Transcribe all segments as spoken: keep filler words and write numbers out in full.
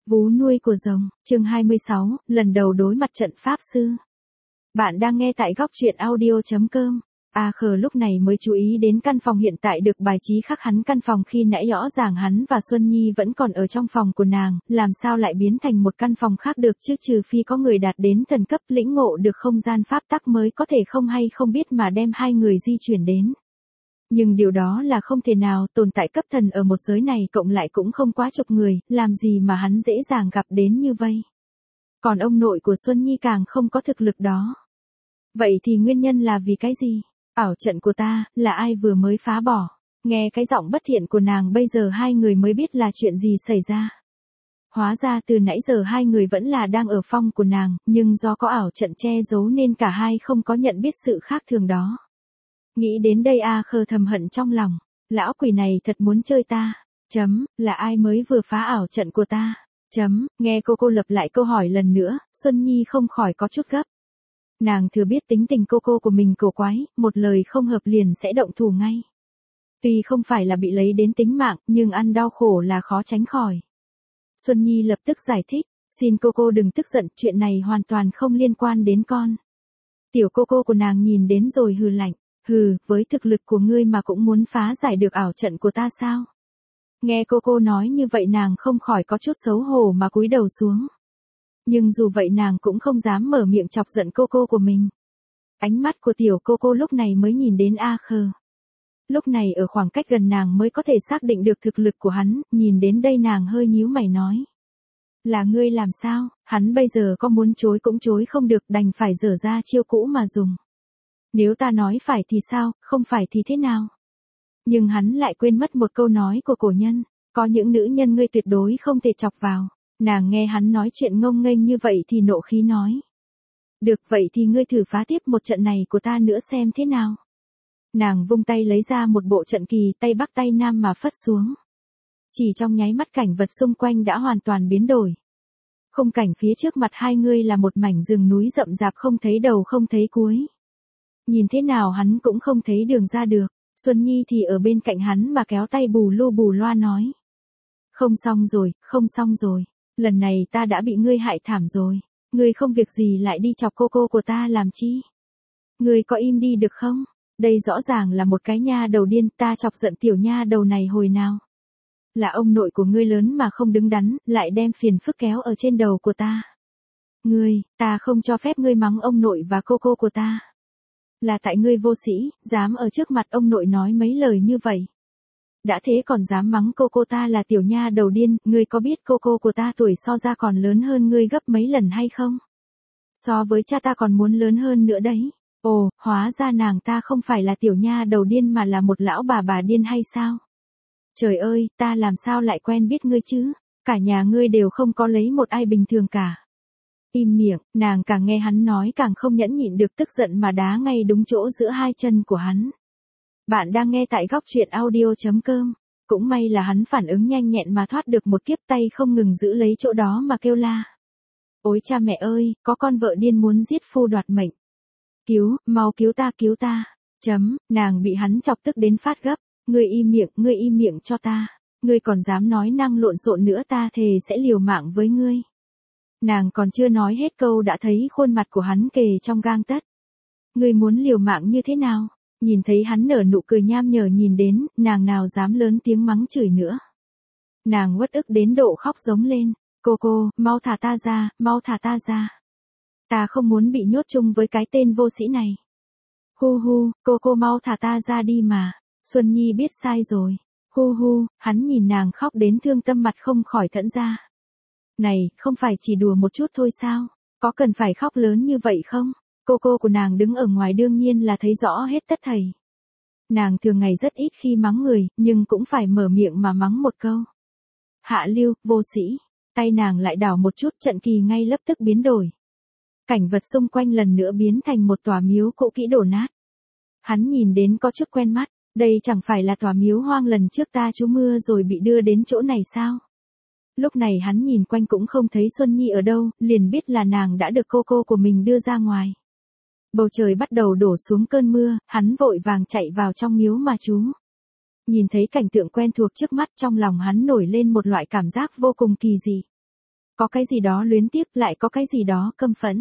Vú nuôi của rồng, chương hai mươi sáu, lần đầu đối mặt trận pháp sư. Bạn đang nghe tại góc truyện audio.com. A Khờ lúc này mới chú ý đến căn phòng hiện tại được bài trí khác hắn căn phòng khi nãy rõ ràng hắn và Xuân Nhi vẫn còn ở trong phòng của nàng, làm sao lại biến thành một căn phòng khác được chứ, trừ phi có người đạt đến thần cấp lĩnh ngộ được không gian pháp tắc mới có thể không hay không biết mà đem hai người di chuyển đến. Nhưng điều đó là không thể nào, tồn tại cấp thần ở một giới này cộng lại cũng không quá chục người, làm gì mà hắn dễ dàng gặp đến như vây. Còn ông nội của Xuân Nhi càng không có thực lực đó. Vậy thì nguyên nhân là vì cái gì? Ảo trận của ta, là ai vừa mới phá bỏ? Nghe cái giọng bất thiện của nàng bây giờ hai người mới biết là chuyện gì xảy ra. Hóa ra từ nãy giờ hai người vẫn là đang ở phong của nàng, nhưng do có ảo trận che giấu nên cả hai không có nhận biết sự khác thường đó. Nghĩ đến đây A Khờ thầm hận trong lòng, lão quỷ này thật muốn chơi ta, chấm, là ai mới vừa phá ảo trận của ta, chấm, nghe cô cô lặp lại câu hỏi lần nữa, Xuân Nhi không khỏi có chút gấp. Nàng thừa biết tính tình cô cô của mình cổ quái, một lời không hợp liền sẽ động thủ ngay. Tuy không phải là bị lấy đến tính mạng, nhưng ăn đau khổ là khó tránh khỏi. Xuân Nhi lập tức giải thích, xin cô cô đừng tức giận, chuyện này hoàn toàn không liên quan đến con. Tiểu cô cô của nàng nhìn đến rồi hừ lạnh. Hừ, với thực lực của ngươi mà cũng muốn phá giải được ảo trận của ta sao? Nghe cô cô nói như vậy nàng không khỏi có chút xấu hổ mà cúi đầu xuống. Nhưng dù vậy nàng cũng không dám mở miệng chọc giận cô cô của mình. Ánh mắt của tiểu cô cô lúc này mới nhìn đến A Khờ. Lúc này ở khoảng cách gần nàng mới có thể xác định được thực lực của hắn, nhìn đến đây nàng hơi nhíu mày nói. Là ngươi làm sao, hắn bây giờ có muốn chối cũng chối không được, đành phải dở ra chiêu cũ mà dùng. Nếu ta nói phải thì sao, không phải thì thế nào? Nhưng hắn lại quên mất một câu nói của cổ nhân, có những nữ nhân ngươi tuyệt đối không thể chọc vào. Nàng nghe hắn nói chuyện ngông nghênh như vậy thì nộ khí nói. Được vậy thì ngươi thử phá tiếp một trận này của ta nữa xem thế nào. Nàng vung tay lấy ra một bộ trận kỳ, tay bắc tay nam mà phất xuống. Chỉ trong nháy mắt cảnh vật xung quanh đã hoàn toàn biến đổi. Khung cảnh phía trước mặt hai người là một mảnh rừng núi rậm rạp không thấy đầu không thấy cuối. Nhìn thế nào hắn cũng không thấy đường ra được, Xuân Nhi thì ở bên cạnh hắn mà kéo tay bù lu bù loa nói. Không xong rồi, không xong rồi, lần này ta đã bị ngươi hại thảm rồi, ngươi không việc gì lại đi chọc cô cô của ta làm chi? Ngươi có im đi được không? Đây rõ ràng là một cái nha đầu điên, ta chọc giận tiểu nha đầu này hồi nào? Là ông nội của ngươi lớn mà không đứng đắn, lại đem phiền phức kéo ở trên đầu của ta. Ngươi, ta không cho phép ngươi mắng ông nội và cô cô của ta. Là tại ngươi vô sĩ, dám ở trước mặt ông nội nói mấy lời như vậy. Đã thế còn dám mắng cô cô ta là tiểu nha đầu điên, ngươi có biết cô cô của ta tuổi so ra còn lớn hơn ngươi gấp mấy lần hay không? So với cha ta còn muốn lớn hơn nữa đấy. Ồ, hóa ra nàng ta không phải là tiểu nha đầu điên mà là một lão bà bà điên hay sao? Trời ơi, ta làm sao lại quen biết ngươi chứ? Cả nhà ngươi đều không có lấy một ai bình thường cả. Im miệng, nàng càng nghe hắn nói càng không nhẫn nhịn được tức giận mà đá ngay đúng chỗ giữa hai chân của hắn. Bạn đang nghe tại góc truyện audio.com. Cũng may là hắn phản ứng nhanh nhẹn mà thoát được một kiếp, tay không ngừng giữ lấy chỗ đó mà kêu la. Ôi cha mẹ ơi, có con vợ điên muốn giết phu đoạt mệnh. Cứu, mau cứu ta cứu ta. Chấm, nàng bị hắn chọc tức đến phát gấp. Ngươi im miệng, ngươi im miệng cho ta. Ngươi còn dám nói năng lộn xộn nữa ta thề sẽ liều mạng với ngươi. Nàng còn chưa nói hết câu đã thấy khuôn mặt của hắn kề trong gang tấc. Ngươi muốn liều mạng như thế nào? Nhìn thấy hắn nở nụ cười nham nhở nhìn đến, nàng nào dám lớn tiếng mắng chửi nữa. Nàng uất ức đến độ khóc giống lên. Cô cô, mau thả ta ra, mau thả ta ra. Ta không muốn bị nhốt chung với cái tên vô sĩ này. Hu hu, cô cô mau thả ta ra đi mà. Xuân Nhi biết sai rồi. Hu hu, hắn nhìn nàng khóc đến thương tâm mặt không khỏi thẫn ra. Này, không phải chỉ đùa một chút thôi sao? Có cần phải khóc lớn như vậy không? Cô cô của nàng đứng ở ngoài đương nhiên là thấy rõ hết tất thảy. Nàng thường ngày rất ít khi mắng người, nhưng cũng phải mở miệng mà mắng một câu. Hạ lưu, vô sĩ. Tay nàng lại đảo một chút, trận kỳ ngay lập tức biến đổi. Cảnh vật xung quanh lần nữa biến thành một tòa miếu cũ kỹ đổ nát. Hắn nhìn đến có chút quen mắt, đây chẳng phải là tòa miếu hoang lần trước ta trú mưa rồi bị đưa đến chỗ này sao? Lúc này hắn nhìn quanh cũng không thấy Xuân Nhi ở đâu, liền biết là nàng đã được cô cô của mình đưa ra ngoài. Bầu trời bắt đầu đổ xuống cơn mưa, hắn vội vàng chạy vào trong miếu mà trú. Nhìn thấy cảnh tượng quen thuộc trước mắt trong lòng hắn nổi lên một loại cảm giác vô cùng kỳ dị. Có cái gì đó luyến tiếc, lại có cái gì đó căm phẫn.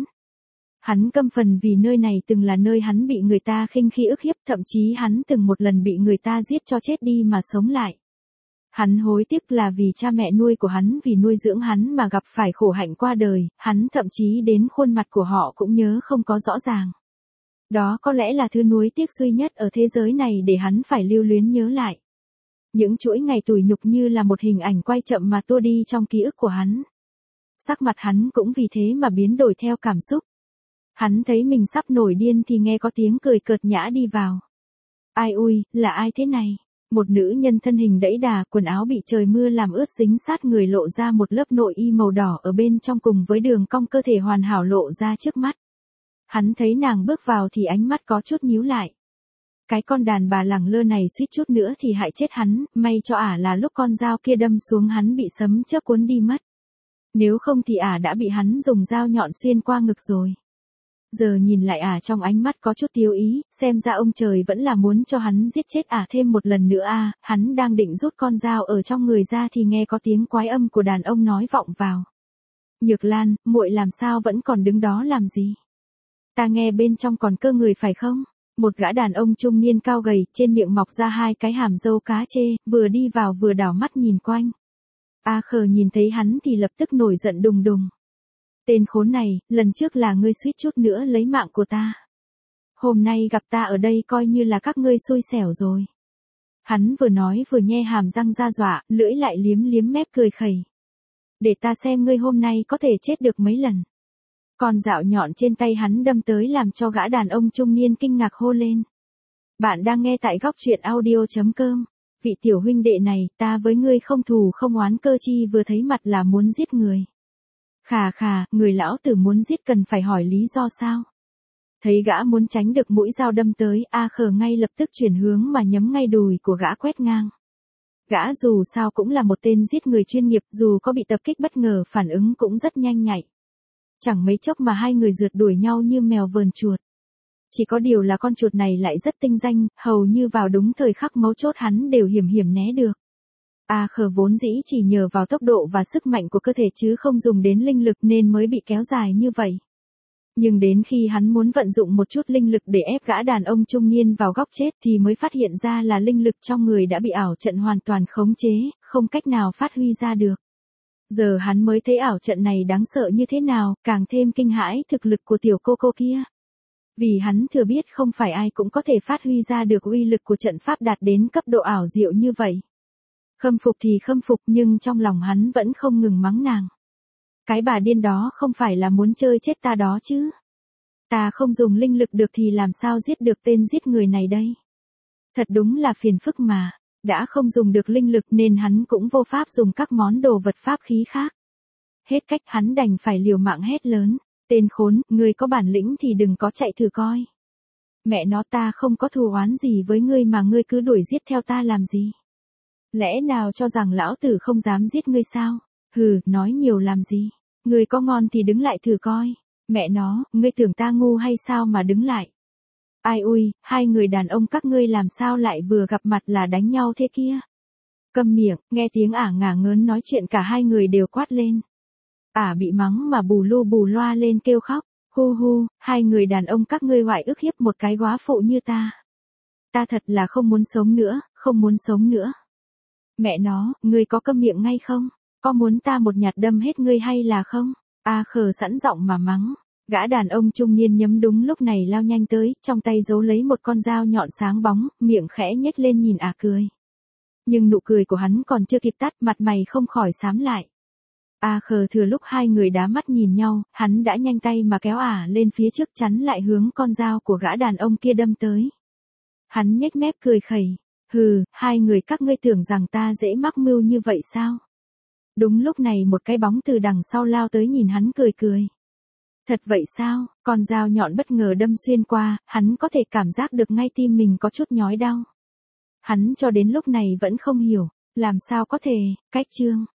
Hắn căm phần vì nơi này từng là nơi hắn bị người ta khinh khi ức hiếp, thậm chí hắn từng một lần bị người ta giết cho chết đi mà sống lại. Hắn hối tiếc là vì cha mẹ nuôi của hắn vì nuôi dưỡng hắn mà gặp phải khổ hạnh qua đời, hắn thậm chí đến khuôn mặt của họ cũng nhớ không có rõ ràng. Đó có lẽ là thứ nuối tiếc duy nhất ở thế giới này để hắn phải lưu luyến nhớ lại. Những chuỗi ngày tủi nhục như là một hình ảnh quay chậm mà tua đi trong ký ức của hắn. Sắc mặt hắn cũng vì thế mà biến đổi theo cảm xúc. Hắn thấy mình sắp nổi điên thì nghe có tiếng cười cợt nhã đi vào. Ai ui, là ai thế này? Một nữ nhân thân hình đẫy đà, quần áo bị trời mưa làm ướt dính sát người lộ ra một lớp nội y màu đỏ ở bên trong cùng với đường cong cơ thể hoàn hảo lộ ra trước mắt. Hắn thấy nàng bước vào thì ánh mắt có chút nhíu lại. Cái con đàn bà lẳng lơ này suýt chút nữa thì hại chết hắn, may cho ả là lúc con dao kia đâm xuống hắn bị sấm chớp cuốn đi mất. Nếu không thì ả đã bị hắn dùng dao nhọn xuyên qua ngực rồi. Giờ nhìn lại ả trong ánh mắt có chút tiêu ý, xem ra ông trời vẫn là muốn cho hắn giết chết ả thêm một lần nữa à, hắn đang định rút con dao ở trong người ra thì nghe có tiếng quái âm của đàn ông nói vọng vào. Nhược Lan, muội làm sao vẫn còn đứng đó làm gì? Ta nghe bên trong còn cơ người phải không? Một gã đàn ông trung niên cao gầy, trên miệng mọc ra hai cái hàm râu cá chê, vừa đi vào vừa đảo mắt nhìn quanh. A Khờ nhìn thấy hắn thì lập tức nổi giận đùng đùng. Tên khốn này, lần trước là ngươi suýt chút nữa lấy mạng của ta. Hôm nay gặp ta ở đây coi như là các ngươi xui xẻo rồi. Hắn vừa nói vừa nhe hàm răng ra dọa, lưỡi lại liếm liếm mép cười khẩy. Để ta xem ngươi hôm nay có thể chết được mấy lần. Con dạo nhọn trên tay hắn đâm tới làm cho gã đàn ông trung niên kinh ngạc hô lên. Bạn đang nghe tại góc truyện audio chấm com. Vị tiểu huynh đệ này, ta với ngươi không thù không oán, cơ chi vừa thấy mặt là muốn giết người. Khà khà, người lão tử muốn giết cần phải hỏi lý do sao? Thấy gã muốn tránh được mũi dao đâm tới, A Khờ ngay lập tức chuyển hướng mà nhắm ngay đùi của gã quét ngang. Gã dù sao cũng là một tên giết người chuyên nghiệp, dù có bị tập kích bất ngờ phản ứng cũng rất nhanh nhạy. Chẳng mấy chốc mà hai người rượt đuổi nhau như mèo vờn chuột. Chỉ có điều là con chuột này lại rất tinh danh, hầu như vào đúng thời khắc mấu chốt hắn đều hiểm hiểm né được. A Khờ vốn dĩ chỉ nhờ vào tốc độ và sức mạnh của cơ thể chứ không dùng đến linh lực nên mới bị kéo dài như vậy. Nhưng đến khi hắn muốn vận dụng một chút linh lực để ép gã đàn ông trung niên vào góc chết thì mới phát hiện ra là linh lực trong người đã bị ảo trận hoàn toàn khống chế, không cách nào phát huy ra được. Giờ hắn mới thấy ảo trận này đáng sợ như thế nào, càng thêm kinh hãi thực lực của tiểu cô cô kia. Vì hắn thừa biết không phải ai cũng có thể phát huy ra được uy lực của trận pháp đạt đến cấp độ ảo diệu như vậy. Khâm phục thì khâm phục nhưng trong lòng hắn vẫn không ngừng mắng nàng. Cái bà điên đó không phải là muốn chơi chết ta đó chứ. Ta không dùng linh lực được thì làm sao giết được tên giết người này đây. Thật đúng là phiền phức mà, đã không dùng được linh lực nên hắn cũng vô pháp dùng các món đồ vật pháp khí khác. Hết cách hắn đành phải liều mạng hét lớn. Tên khốn, ngươi có bản lĩnh thì đừng có chạy thử coi. Mẹ nó, ta không có thù oán gì với ngươi mà ngươi cứ đuổi giết theo ta làm gì. Lẽ nào cho rằng lão tử không dám giết ngươi sao? Hừ, nói nhiều làm gì? Ngươi có ngon thì đứng lại thử coi. Mẹ nó, ngươi tưởng ta ngu hay sao mà đứng lại? Ai ui, hai người đàn ông các ngươi làm sao lại vừa gặp mặt là đánh nhau thế kia? Câm miệng, nghe tiếng ả ngả ngớn nói chuyện cả hai người đều quát lên. Ả bị mắng mà bù lu bù loa lên kêu khóc. Hu hu, hai người đàn ông các ngươi hoại ức hiếp một cái góa phụ như ta. Ta thật là không muốn sống nữa, không muốn sống nữa. Mẹ nó, ngươi có câm miệng ngay không? Có muốn ta một nhát đâm hết ngươi hay là không? A Khờ sẵn giọng mà mắng. Gã đàn ông trung niên nhấm đúng lúc này lao nhanh tới, trong tay giấu lấy một con dao nhọn sáng bóng, miệng khẽ nhếch lên nhìn Ả cười. Nhưng nụ cười của hắn còn chưa kịp tắt, mặt mày không khỏi xám lại. A Khờ thừa lúc hai người đá mắt nhìn nhau, hắn đã nhanh tay mà kéo Ả lên phía trước chắn lại hướng con dao của gã đàn ông kia đâm tới. Hắn nhếch mép cười khẩy. Hừ, hai người các ngươi tưởng rằng ta dễ mắc mưu như vậy sao? Đúng lúc này một cái bóng từ đằng sau lao tới nhìn hắn cười cười. Thật vậy sao? Con dao nhọn bất ngờ đâm xuyên qua, hắn có thể cảm giác được ngay tim mình có chút nhói đau. Hắn cho đến lúc này vẫn không hiểu, làm sao có thể, cách chương.